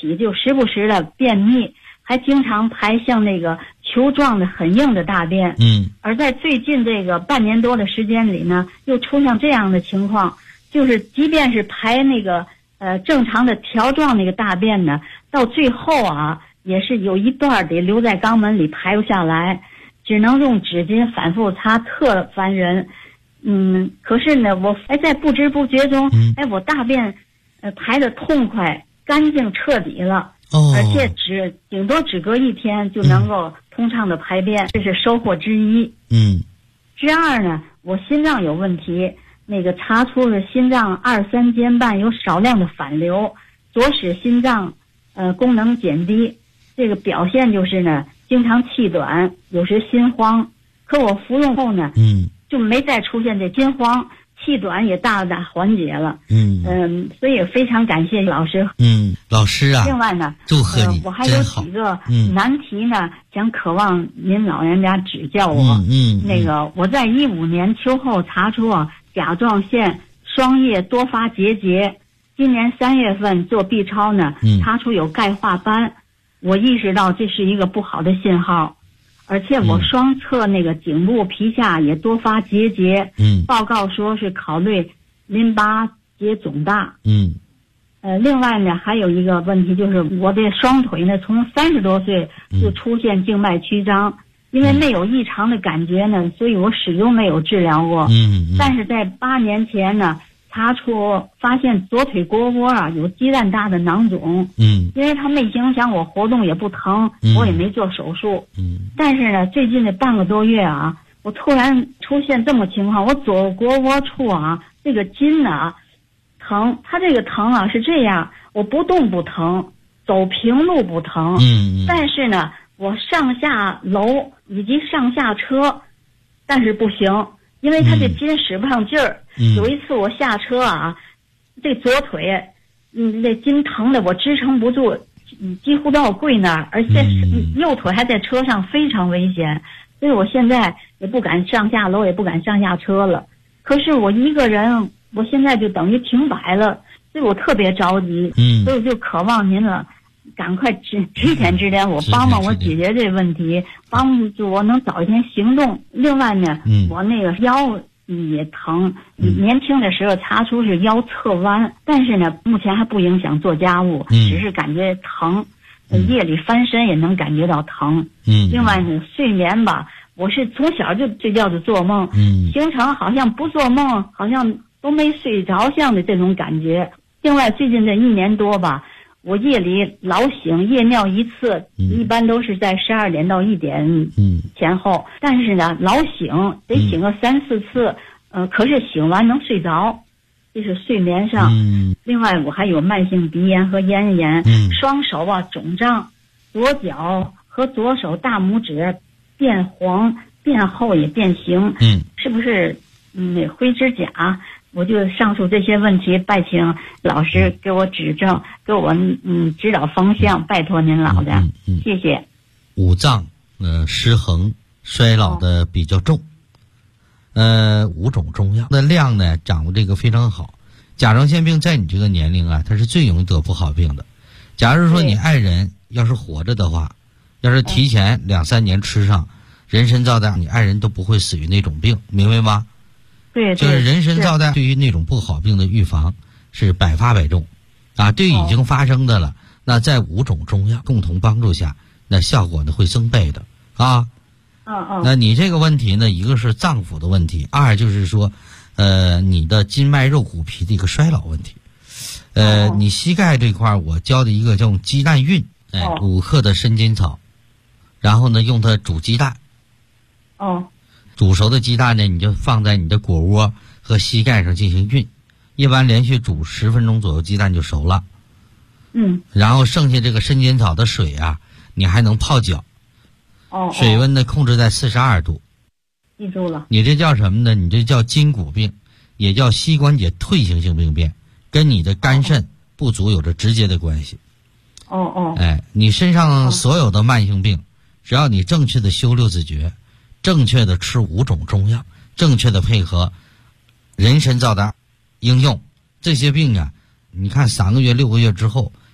起就时不时的便秘，还经常排像那个球状的很硬的大便。而在最近这个半年多的时间里呢，又出现这样的情况，就是即便是排那个正常的条状那个大便呢，到最后啊，也是有一段得留在肛门里排不下来，只能用纸巾反复擦，特烦人。可是呢，我在不知不觉中，我大便排得痛快、干净、彻底了。而且顶多只隔一天就能够通畅的排便，这是收获之一。之二呢，我心脏有问题，那个查出了心脏2、3间瓣有少量的反流，左使心脏功能减低。这个表现就是呢，经常气短，有时心慌。可我服用后呢，就没再出现这心慌。气短也大大缓解了。所以非常感谢老师。 老师啊， 另外呢， 祝贺你， 我还有几个难题呢，渴望您老人家指教我。那个我在15年秋后查出甲状腺双叶多发结节，今年3月份做 B 超呢，查出有钙化斑，我意识到这是一个不好的信号。而且我双侧那个颈部皮下也多发结节，报告说是考虑淋巴结肿大。另外呢，还有一个问题就是我的双腿呢，从30多岁就出现静脉曲张，因为没有异常的感觉呢，所以我始终没有治疗过。但是在8年前呢，发现左腿腘窝有鸡蛋大的囊肿。因为它没影响我活动，也不疼，我也没做手术。但是呢，最近的半个多月啊，我突然出现这么情况，我左腘窝处这个筋呢疼，它这个疼是这样，我不动不疼，走平路不疼。但是呢，我上下楼以及上下车，但是不行，因为它这筋使不上劲儿。有一次我下车这左腿那筋疼的我支撑不住，几乎都要跪那儿，而且右腿还在车上，非常危险。所以我现在也不敢上下楼，也不敢上下车了。可是我一个人，我现在就等于停摆了，所以我特别着急。所以我就渴望您了，赶快指点我，帮帮我解决这问题，帮助我能早一天行动。另外呢，我那个腰也疼，年轻的时候查出是腰侧弯，但是呢，目前还不影响做家务，只是感觉疼，夜里翻身也能感觉到疼。另外呢，睡眠吧，我是从小就睡觉就做梦，形成好像不做梦，好像都没睡着像的这种感觉。另外最近这1年多吧，我夜里老醒，夜尿一次，一般都是在12点到1点前后，但是呢，老醒得醒个3、4次，可是醒完能睡着，这是睡眠上。另外我还有慢性鼻炎和咽炎，双手肿胀，左脚和左手大拇指变黄、变厚也变形。是不是灰指甲？我就上述这些问题，拜请老师给我指正，给我指导方向，拜托您老的，谢谢。 五脏失衡，衰老的比较重。5种中药的量呢掌握这个非常好。甲状腺病在你这个年龄它是最容易得不好病的。假如说你爱人要是活着的话，要是提前2、3年吃上人参皂苷，你爱人都不会死于那种病，明白吗？ 对， 就是人参皂苷对于那种不好病的预防是百发百中对于已经发生的了，那在5种中药共同帮助下，那效果呢会增倍的那你这个问题呢，一个是脏腑的问题，二就是说你的筋脉肉骨皮的一个衰老问题。你膝盖这块我教的一个叫鸡蛋运，5克的生筋草，然后呢用它煮鸡蛋。煮熟的鸡蛋呢，你就放在你的腘窝和膝盖上进行运，一般连续煮10分钟左右，鸡蛋就熟了。然后剩下这个生筋草的水你还能泡脚。水温呢控制在42度。 记住了。你这叫什么呢？你这叫筋骨病，也叫膝关节退行性病变，跟你的肝肾不足有着直接的关系。你身上所有的慢性病，只要你正确的修6字诀，正确的吃5种中药，正确的配合人参皂苷应用，这些病你看3个月、6个月之后，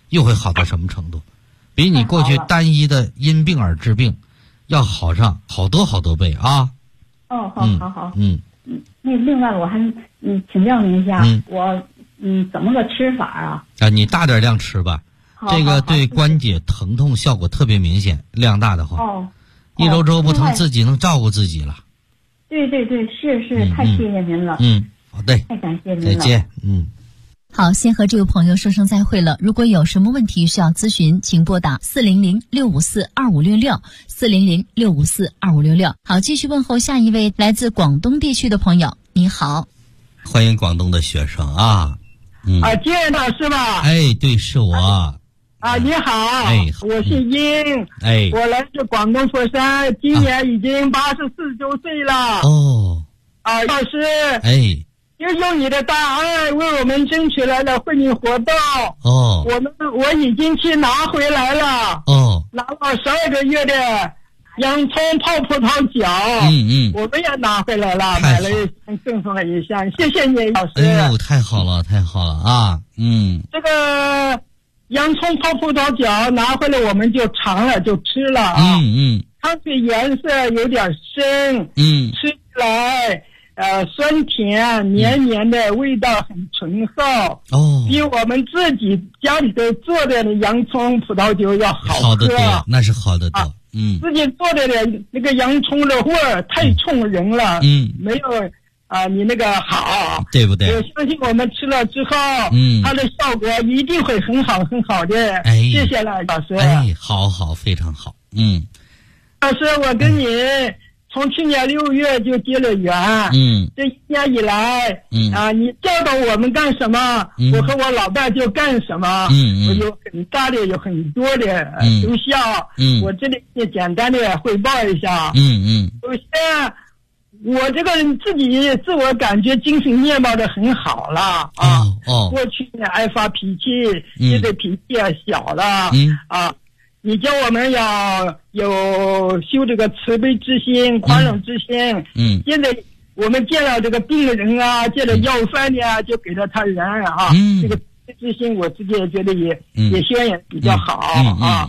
又会好到什么程度？比你过去单一的因病而治病要好上好多好多倍啊！ 哦，好，那另外我还请教您一下，我怎么个吃法啊？ 你大点量吃吧，这个对关节疼痛效果特别明显，量大的话，一周不疼，自己能照顾自己了。 对，是，太谢谢您了。 好的， 太感谢您了。 再见。 好，先和这位朋友说声再会了。如果有什么问题需要咨询，请拨打400-654-2566，400-654-2566。好，继续问候下一位来自广东地区的朋友。你好， 欢迎广东的学生啊。 建老师吧？ 哎，对，是我。 你好，我姓殷，我来自广东佛山，今年已经84周岁了。老师，就用你的大爱为我们争取来了惠民活动。我已经去拿回来了。拿了12个月的洋葱泡葡萄酒。我们也拿回来了，买了一箱，赠送了一箱，谢谢你，老师。 太好了啊！ 这个洋葱泡葡萄酒拿回来我们就尝了，就吃了啊。它的颜色有点深，吃起来酸甜绵绵的，味道很醇厚。比我们自己家里头做的洋葱葡萄酒要好得多，那是好得多。 自己做的那个洋葱的味儿太冲人了，没有你那个好， 对不对？ 我相信我们吃了之后，它的效果一定会很好的。谢谢了，老师。 好，非常好。 老师，我跟你从去年6月就结了缘。这1年以来，你教导我们干什么，我和我老伴就干什么。我有很多的收效。我这里也简单的汇报一下。首先，我这个人自己自我感觉精神面貌的很好了啊。过去呢爱发脾气，现在脾气也小了。你教我们要有修这个慈悲之心、宽容之心。现在我们见了这个病人啊，见了要饭的啊，就给了他人啊。这个慈悲之心，我自己也觉得也宣扬比较好啊。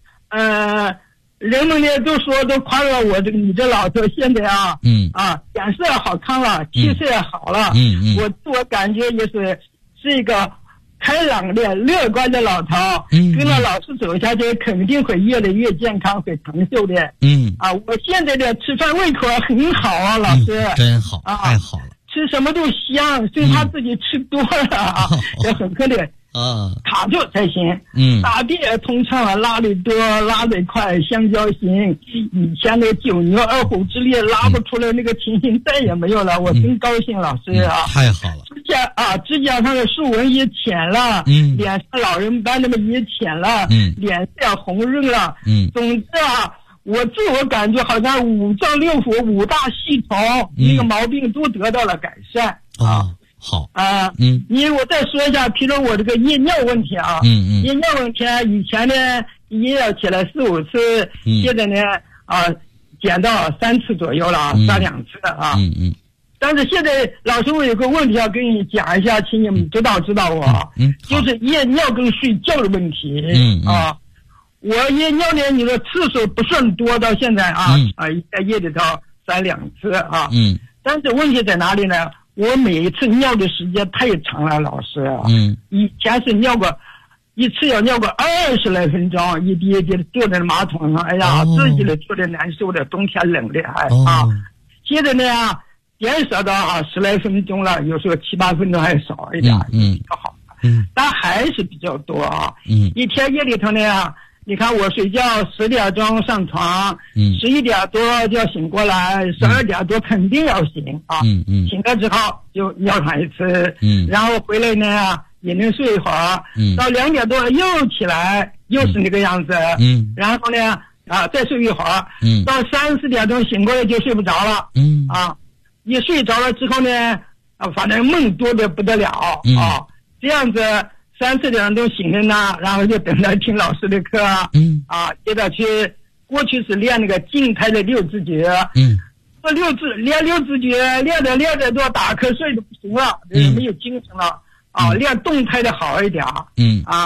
人们呢都夸了我你这老头现在脸色好看了，气色也好了。我自我感觉也是一个开朗的乐观的老头。跟着老师走下去，肯定会越来越健康，会长寿的。我现在的吃饭胃口很好啊，老师。 真好，太好了。 吃什么都香，所以他自己吃多了也很可怜。卡住才行。大便也通畅了，拉得多，拉得快，香蕉型。以前的9牛2虎之力拉不出来那个情形再也没有了，我真高兴，老师啊。 太好了。 指甲上的竖纹也浅了，脸上老人斑那么也浅了，脸色红润了。总之我自我感觉好像5脏6腑5大系统那个毛病都得到了改善。 好我再说一下，譬如我这个夜尿问题啊。夜尿问题以前呢一夜要起来4、5次，现在呢减到3次左右了，3、2次啊。但是现在老师，我有个问题要跟你讲一下，请你们指导我。就是夜尿跟睡觉的问题。我夜尿呢，你的次数不算多，到现在在夜里头3、2次啊。但是问题在哪里呢？我每一次尿的时间太长了，老师。以前是尿过一次要尿过20来分钟，一滴一滴的坐在马桶上，哎呀，自己的坐的难受的，冬天冷的还现在呢减少到10来分钟了，有时候7、8分钟还少一点，比较好。但还是比较多一天夜里头呢，你看我睡觉10点钟上床，11点多就要醒过来，12点多肯定要醒醒了之后就尿上一次，然后回来呢也能睡一会儿，到2点多又起来，又是那个样子，然后呢再睡一会儿，到3、4点钟醒过来就睡不着了，一睡着了之后呢，反正梦多的不得了这样子。3、4点钟醒了呢，然后就等着听老师的课，接着过去是练那个静态的6字诀，练6字诀，练着都打瞌睡都不行了，没有精神了，练动态的好一点，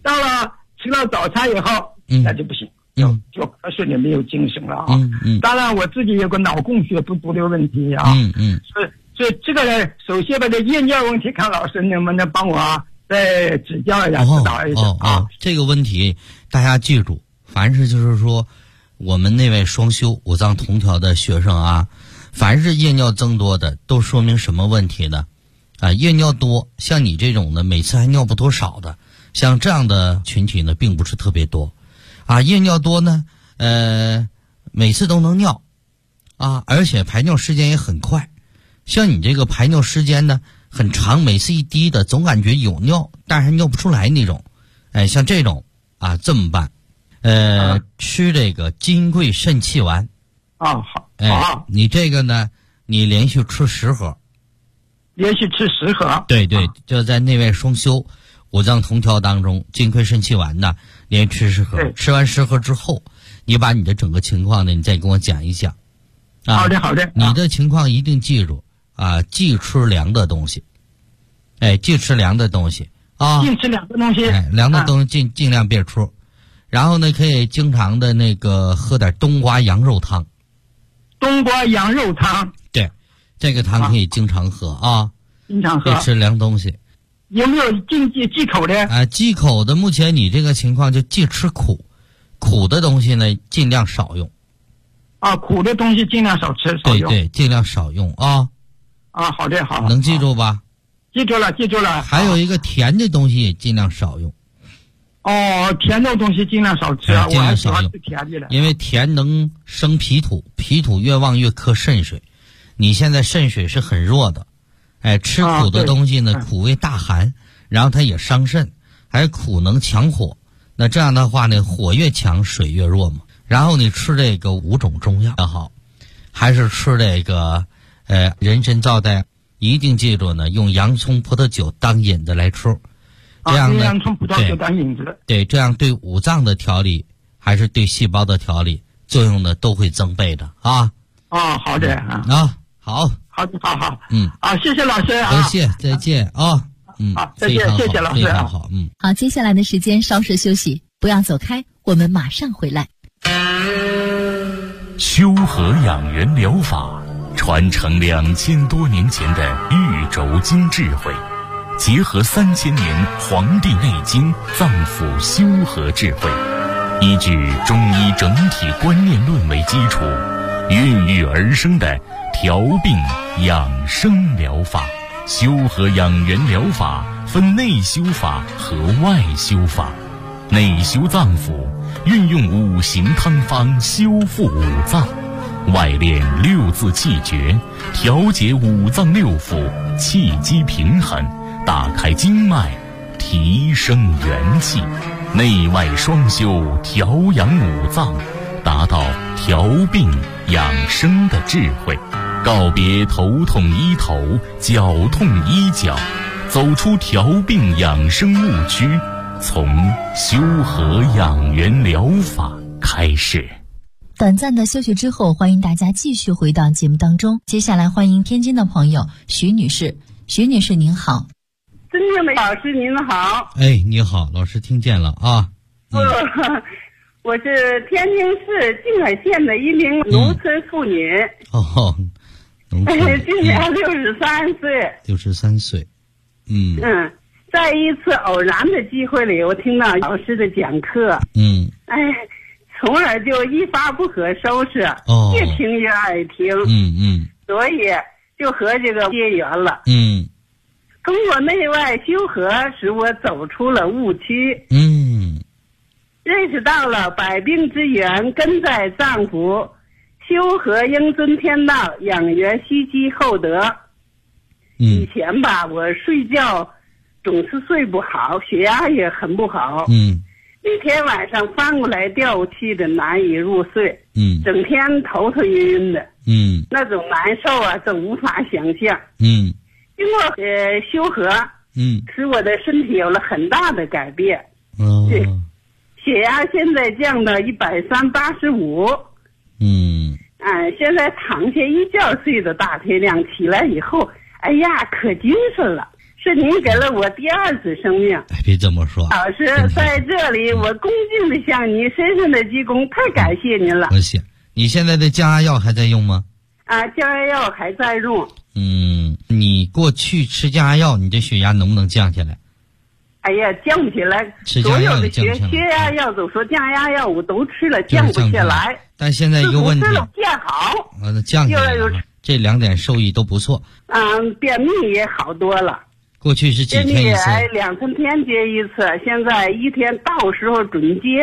到了吃了早餐以后，那就不行，就瞌睡的没有精神了啊。当然我自己有个脑供血不足的问题啊。所以这个呢，首先把这夜尿问题，看老师能不能帮我再指教一下、指导一下啊？ 这个问题大家记住，凡是就是说我们那位双修五脏同调的学生啊，凡是夜尿增多的，都说明什么问题呢？夜尿多，像你这种的，每次还尿不多少的，像这样的群体呢，并不是特别多。夜尿多呢，每次都能尿，而且排尿时间也很快。像你这个排尿时间呢很长，每次一滴的，总感觉有尿，但是还尿不出来那种。像这种这么办，吃这个金匮肾气丸。 好。 你这个呢，你连续吃10盒。 连续吃10盒。 对，就在那位双修五脏同调当中，金匮肾气丸呢，连续吃10盒。吃完10盒之后，你把你的整个情况呢，你再跟我讲一讲。 好的。 你的情况一定记住忌吃凉的东西。忌吃凉的东西禁吃凉的东西。 凉的东西尽量别吃。然后呢，可以经常的那个喝点冬瓜羊肉汤。 冬瓜羊肉汤。 对，这个汤可以经常喝经常喝。 别吃凉东西。 有没有忌口的？ 忌口的，目前你这个情况就忌吃苦的东西呢，尽量少用。 苦的东西尽量少吃少用。 对，尽量少用好的，好。 能记住吧？ 记住了。 还有一个甜的东西也尽量少用。 甜的东西尽量少吃尽量少用。 我还喜欢吃甜的。 因为甜能生脾土，脾土越旺越克肾水。你现在肾水是很弱的，吃苦的东西呢，苦味大寒，然后它也伤肾，还苦能强火。那这样的话呢，火越强，水越弱嘛。然后你吃这个5种中药也好，还是吃这个人参皂苷，一定记住呢，用洋葱葡萄酒当引子来吃。这样呢， 洋葱葡萄酒当引子。 对，这样对五脏的调理还是对细胞的调理作用呢，都会增倍的好的好。 谢谢老师不谢，再见再见，谢谢老师。 非常好。 好，接下来的时间稍事休息，不要走开，我们马上回来。 修和养元疗法传承2000多年前的玉轴经智慧，结合3000年《黄帝内经》脏腑修和智慧，依据中医整体观念论为基础，孕育而生的调病养生疗法。修和养元疗法分内修法和外修法。内修脏腑，运用5行汤方修复五脏；外练6字气诀，调节五脏6腑，气机平衡，打开经脉，提升元气。内外双修，调养五脏，达到调病养生的智慧。告别头痛医头，脚痛医脚，走出调病养生误区，从修和养元疗法开始。 短暂的休息之后，欢迎大家继续回到节目当中。接下来欢迎天津的朋友徐女士。徐女士您好。 尊敬的老师您好。 你好，老师听见了我是天津市静海县的一名农村妇女。今年63岁。 63岁。 在一次偶然的机会里，我听到老师的讲课。从而就一发不可收拾。越听越爱听。所以就和这个结缘了。通过内外修和，使我走出了误区。认识到了百病之源根在脏腑，修和应遵天道，养元蓄积厚德。以前吧，我睡觉总是睡不好，血压也很不好。那天晚上翻过来调气的，难以入睡。整天头晕晕的。那种难受啊，都无法想象。经过修和，使我的身体有了很大的改变。血压现在降到130/85。现在躺下一觉睡到大天亮，起来以后，可精神了。 是您给了我第2次生命。 别这么说， 老师，在这里我恭敬地向您深深的鞠躬，太感谢您了。 谢谢。你现在的降压药还在用吗？ 降压药还在用。 你过去吃降压药，你的血压能不能降下来？ 哎呀，降不起来。所有的血压药都说降压药我都吃了，降不下来。 但现在一个问题， 降好， 那降下来了，这2点受益都不错。 便秘也好多了。 过去是几天一次 ？2、3天接一次，现在1天到时候准接。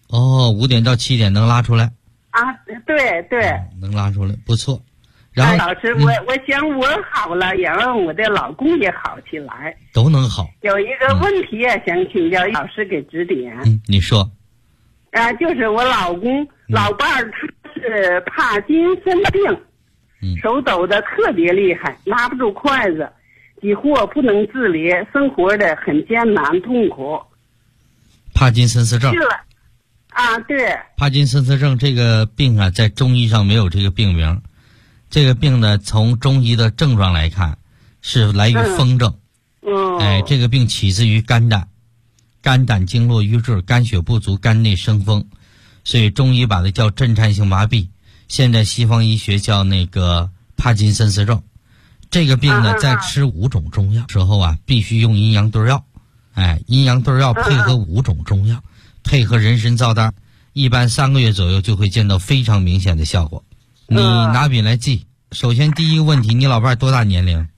5点到7点能拉出来。 对， 能拉出来，不错。然后老师，我想我好了，也让我的老公也好起来， 都能好。 有一个问题想请教老师给指点。 你说。 就是我老公老伴儿他是帕金森病，手抖的特别厉害，拿不住筷子，几乎不能自理，生活的很艰难痛苦。 帕金森氏症。 是了。对。 帕金森氏症这个病在中医上没有这个病名。这个病呢，从中医的症状来看，是来于风症。这个病起自于肝胆，肝胆经络瘀滞，肝血不足，肝内生风，所以中医把它叫震颤性麻痹，现在西方医学叫那个帕金森氏症。这个病呢，在吃5种中药时候必须用阴阳对药。阴阳对药配合5种中药，配合人参皂苷，一般3个月左右就会见到非常明显的效果。你拿笔来记。首先第一个问题，你老伴多大年龄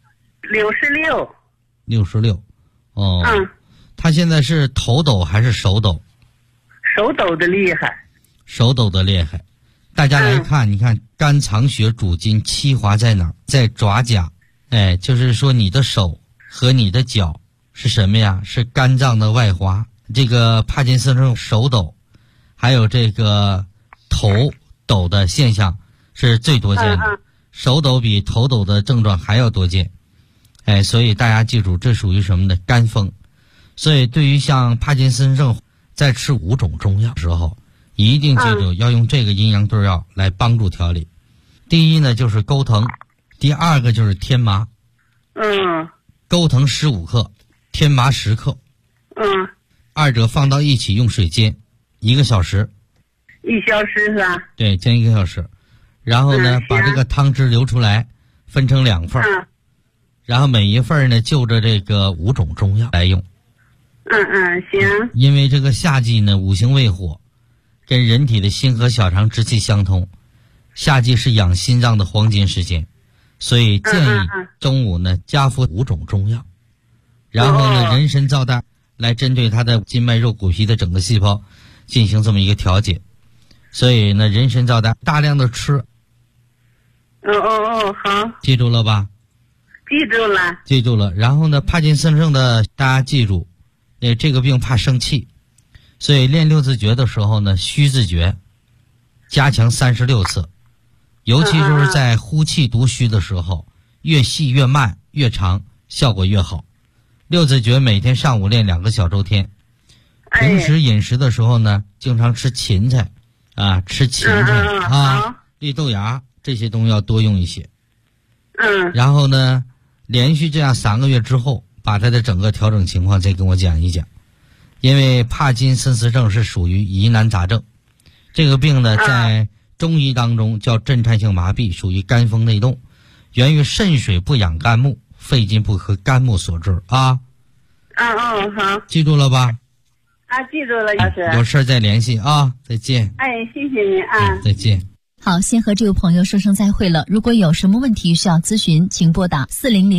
？66。 66。他现在是头抖还是手抖？ 手抖的厉害。 手抖的厉害。大家来看，你看肝藏血主筋，七华在哪儿？在爪甲。就是说你的手和你的脚是什么呀？是肝脏的外滑。这个帕金森症手抖，还有这个头抖的现象是最多见的。手抖比头抖的症状还要多见。所以大家记住，这属于什么呢？肝风。所以对于像帕金森症，在吃5种中药的时候，一定记住要用这个阴阳对药来帮助调理。第一呢就是钩藤，第2个就是天麻。钩藤15克，天麻10克。2者放到一起用水煎1个小时。 1小时是吧？ 对，煎1个小时。然后呢，把这个汤汁流出来，分成2份。然后每一份呢，就着这个5种中药来用。 行。 因为这个夏季呢，五行为火，跟人体的心和小肠之气相通，夏季是养心脏的黄金时间，所以建议中午呢加服5种中药，然后呢人参皂苷来针对它的筋脉肉骨皮的整个细胞进行这么一个调节。所以呢，人参皂苷大量的吃。 好。 记住了吧？记住了。然后呢，帕金森症的大家记住，这个病怕生气，所以练6字诀的时候呢，虚字诀加强36次，尤其就是在呼气读虚的时候，越细越慢越长，效果越好。6字诀每天上午练2个小周天。平时饮食的时候呢，经常吃芹菜吃芹菜绿豆芽这些东西要多用一些。然后呢，连续这样3个月之后，把它的整个调整情况再跟我讲一讲。因为帕金森氏症是属于疑难杂症，这个病呢在中医当中叫震颤性麻痹，属于肝风内动，源于肾水不养肝木，肺金不和肝木所致好。记住了吧？ 记住了，老师。 有事再联系再见。 谢谢您再见。 好，先和这位朋友说声再会了。如果有什么问题需要咨询，请拨打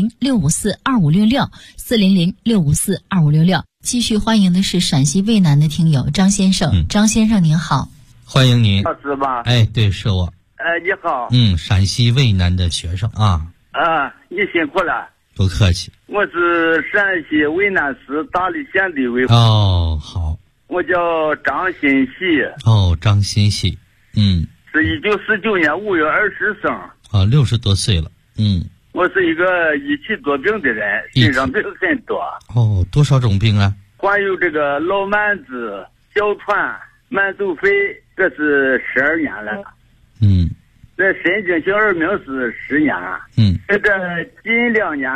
400-654-2566，400-654-2566。继续欢迎的是陕西渭南的听友张先生。张先生您好。 欢迎您。 老师吧？ 对，是我。 你好。 陕西渭南的学生你辛苦了。 不客气。 我是陕西渭南市大荔县的维护。 好。 我叫张新喜。 张新喜。 是1949年5月20生。 60多岁了。 我是一个一起多病的人，身上病很多。 多少种病啊？ 患有这个老慢子、哮喘、慢走肺，这是12年了。这神经性耳鸣是10年。这个近2年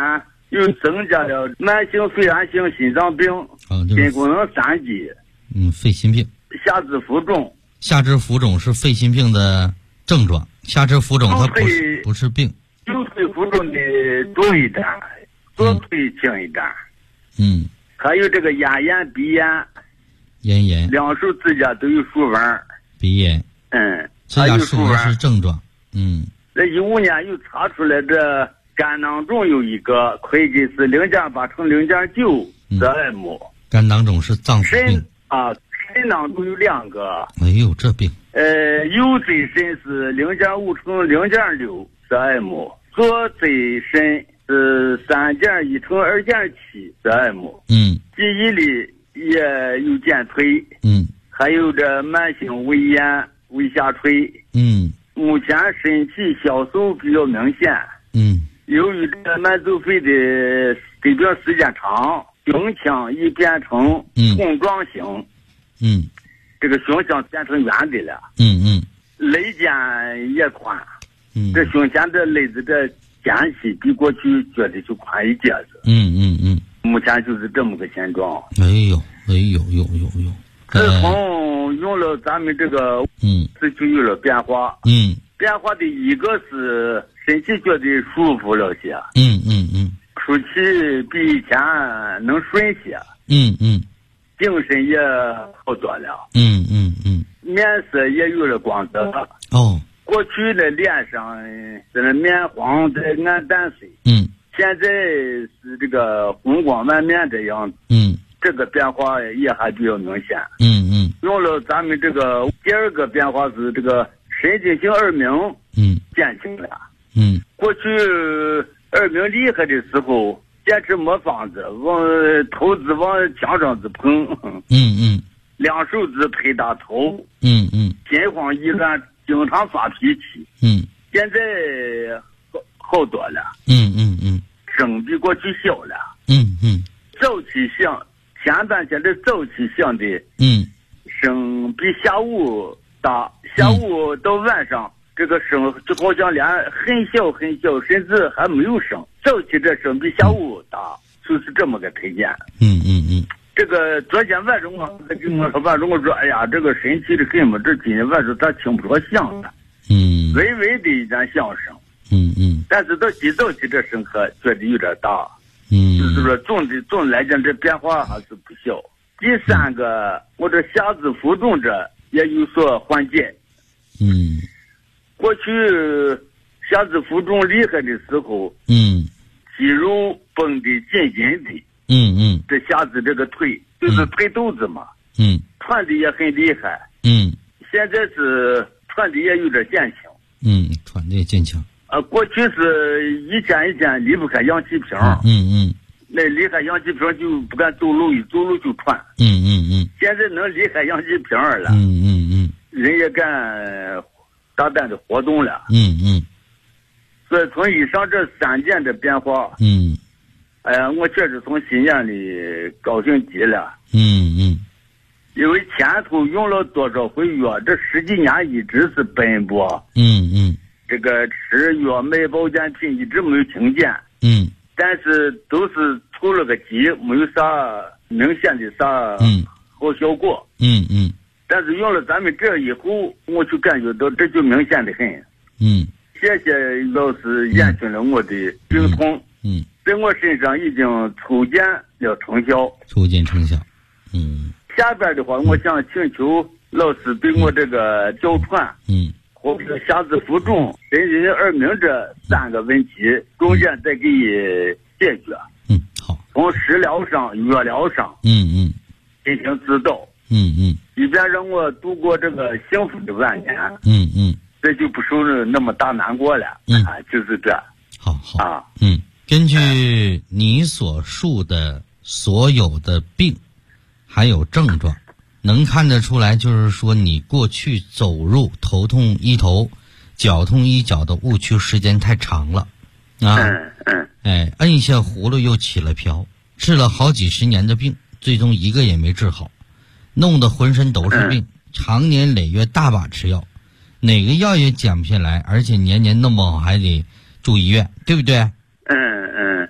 又增加了慢性肺炎性心脏病、心功能3级。 肺心病。 下肢浮肿。 下肢浮肿是肺心病的症状，下肢浮肿它不是病。 右腿浮肿的重一点，左腿轻一点。还有这个咽炎、鼻炎。 咽炎。 两手指甲都有竖纹。 鼻炎。指甲竖纹是症状。 在15年又查出来这肝囊肿有一个，会计是0.8乘0.9的 m。 肝囊肿是脏腑病。 肾囊肿有2个。 哎呦，这病。 右椎肾是0.5乘0.6的 m， 左椎肾是3.1乘2.7的 m。记忆力也有减退。还有这慢性胃炎、胃下垂。目前身体消瘦比较明显。由于这慢阻肺的疾病时间长，胸腔已变成筒状型。这个胸腔变成圆的了。肋间也宽。这胸前的肋子的间隙比过去觉得就宽一截子。目前就是这么个现状。 哎呦。 自从用了咱们这个，这就有了变化。变化的一个是身体觉得舒服了些。出气比以前能顺些。精神也好多了。面色也有了光泽。过去的脸上在那面黄的暗淡色。现在是这个红光满面这样。这个变化也还比较明显。用了咱们这个第二个变化是这个神经性耳鸣。减轻了。过去耳鸣厉害的时候，坚持没房子，头子往墙上子碰。两手指拍打头。心慌意乱，经常发脾气。现在好多了。声比过去小了。早起响，前半天的早起响的。声比下午大，下午到晚上这个声就好像连很小很小，甚至还没有声。早起这声比下午大，就是这么个推荐。这个昨天晚上我跟我说，晚上我说，哎呀，这个神奇的很嘛，这今天晚上咋听不着响了？微微的一点响声。但是到极早起这声可觉得有点大。就是说总来讲这变化还是不小。第三个，我这下肢浮肿这也有所缓解。过去下肢浮肿厉害的时候，肌肉绷得紧紧的。这下肢这个腿就是腿肚子嘛。喘的也很厉害。现在是喘的也有点减轻。 喘的也减轻。 过去是一天离不开氧气瓶。那离开氧气瓶就不敢走路，一走路就喘。现在能离开氧气瓶了。人也敢大胆的活动了。所以从以上这3点的变化，哎呀，我确实从心眼里高兴极了。因为前头用了多少回药，这10几年一直是奔波。这个吃药买保健品一直没有停减。但是都是出了个急，没有啥明显的啥好效果。但是用了咱们这以后，我就感觉到这就明显的很。谢谢老师验证了我的病痛。在我身上已经初见了成效。下边的话，我想请求老师对我这个哮喘，或者下肢浮肿、神经耳鸣这3个问题，重点再给解决。 好。 从食疗上、药疗上，进行指导。以便让我度过这个幸福的晚年。这就不受那么大难过了。就是这。 好。根据你所述的所有的病，还有症状，能看得出来，就是说你过去走路头痛一头，脚痛一脚的误区时间太长了。摁下葫芦又起了瓢，治了好几十年的病，最终一个也没治好，弄得浑身都是病，长年累月大把吃药，哪个药也减不下来，而且年年弄不好还得住医院，对不对？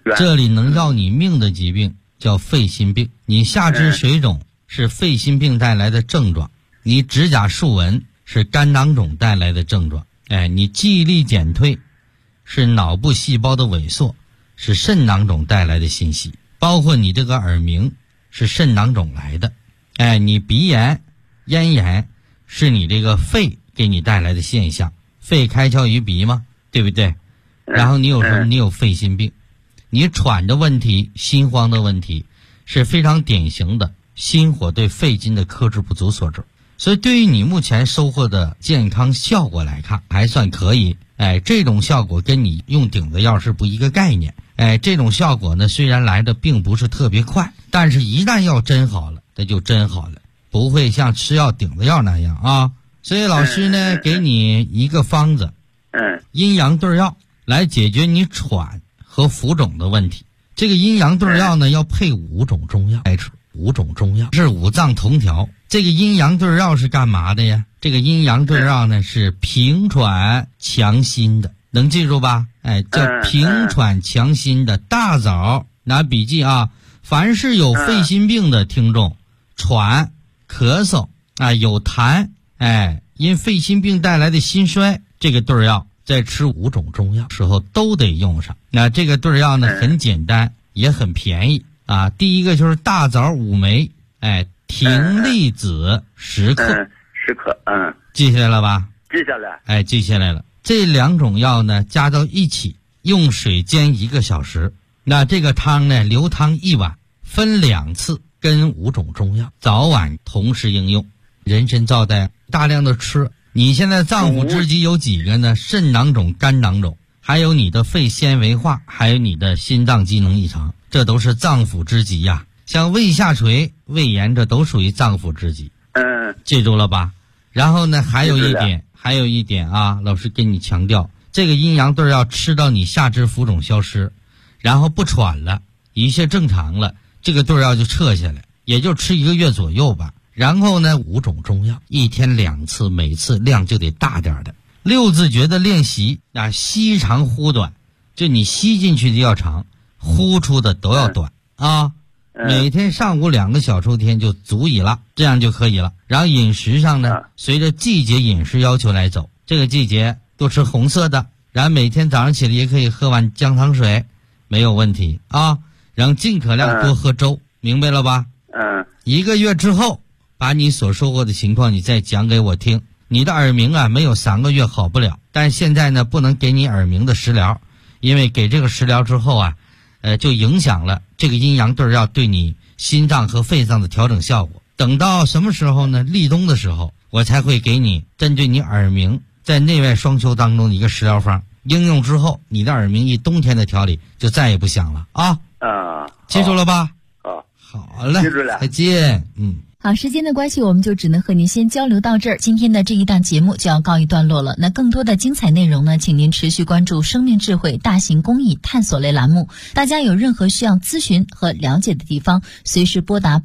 这里能要你命的疾病叫肺心病。你下肢水肿是肺心病带来的症状，你指甲竖纹是肝囊肿带来的症状，你记忆力减退是脑部细胞的萎缩，是肾囊肿带来的信息。包括你这个耳鸣是肾囊肿来的，你鼻炎咽炎是你这个肺给你带来的现象，肺开窍于鼻嘛，对不对？然后你有什么？你有肺心病，你喘的问题心慌的问题是非常典型的心火对肺经的克制不足所致。所以对于你目前收获的健康效果来看还算可以，这种效果跟你用顶子药是不一个概念。这种效果呢虽然来的并不是特别快，但是一旦药真好了那就真好了，不会像吃药顶子药那样啊。所以老师呢给你一个方子，阴阳对药来解决你喘和浮肿的问题。这个阴阳对药呢要配5种中药来吃，5种中药是五脏同调。这个阴阳对药是干嘛的呀？这个阴阳对药呢是平喘强心的，能记住吧？叫平喘强心的。大枣拿笔记啊，凡是有肺心病的听众，喘咳嗽有痰，因肺心病带来的心衰，这个对药在吃5种中药时候都得用上。那这个对药呢很简单也很便宜啊。第一个就是大枣5枚，葶苈子10克 ，10克， 记下来了吧？ 记下来， 记下来了。这2种药呢加到一起，用水煎1个小时。那这个汤呢流汤1碗，分2次，跟5种中药早晚同时应用。人参皂苷大量的吃。你现在脏腑之疾有几个呢？肾囊肿、肝囊肿，还有你的肺纤维化，还有你的心脏机能异常，这都是脏腑之疾呀。像胃下垂、胃炎，这都属于脏腑之疾。记住了吧？然后呢，还有一点啊，老师跟你强调，这个阴阳对药吃到你下肢浮肿消失，然后不喘了，一切正常了，这个对药就撤下来，也就吃1个月左右吧。然后呢，5种中药1天2次，每次量就得大点的。6字诀的练习吸长呼短，就你吸进去的要长，呼出的都要短啊。每天上午2个小抽天就足以了，这样就可以了。然后饮食上呢，随着季节饮食要求来走。这个季节多吃红色的，然后每天早上起来也可以喝碗姜汤水，没有问题啊。然后尽可量多喝粥，明白了吧？1个月之后，把你所收获的情况你再讲给我听。你的耳鸣没有3个月好不了，但现在呢不能给你耳鸣的食疗，因为给这个食疗之后就影响了这个阴阳对药对你心脏和肺脏的调整效果。等到什么时候呢？立冬的时候，我才会给你针对你耳鸣在内外双修当中的一个食疗方，应用之后，你的耳鸣一冬天的调理就再也不响了啊！记住了吧？好嘞， 记住了， 再见。 好，时间的关系，我们就只能和您先交流到这儿。今天的这一档节目就要告一段落了。那更多的精彩内容呢，请您持续关注生命智慧大型公益探索类栏目。大家有任何需要咨询和了解的地方，随时拨打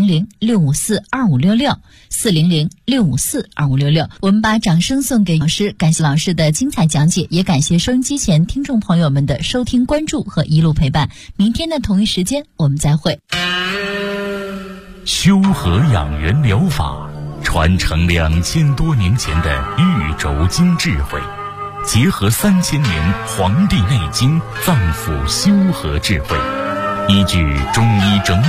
400-654-2566 400-654-2566。我们把掌声送给老师，感谢老师的精彩讲解，也感谢收音机前听众朋友们的收听关注和一路陪伴。明天的同一时间我们再会。 修和养元疗法传承2000多年前的玉轴经智慧，结合3000年黄帝内经脏腑修和智慧，依据中医整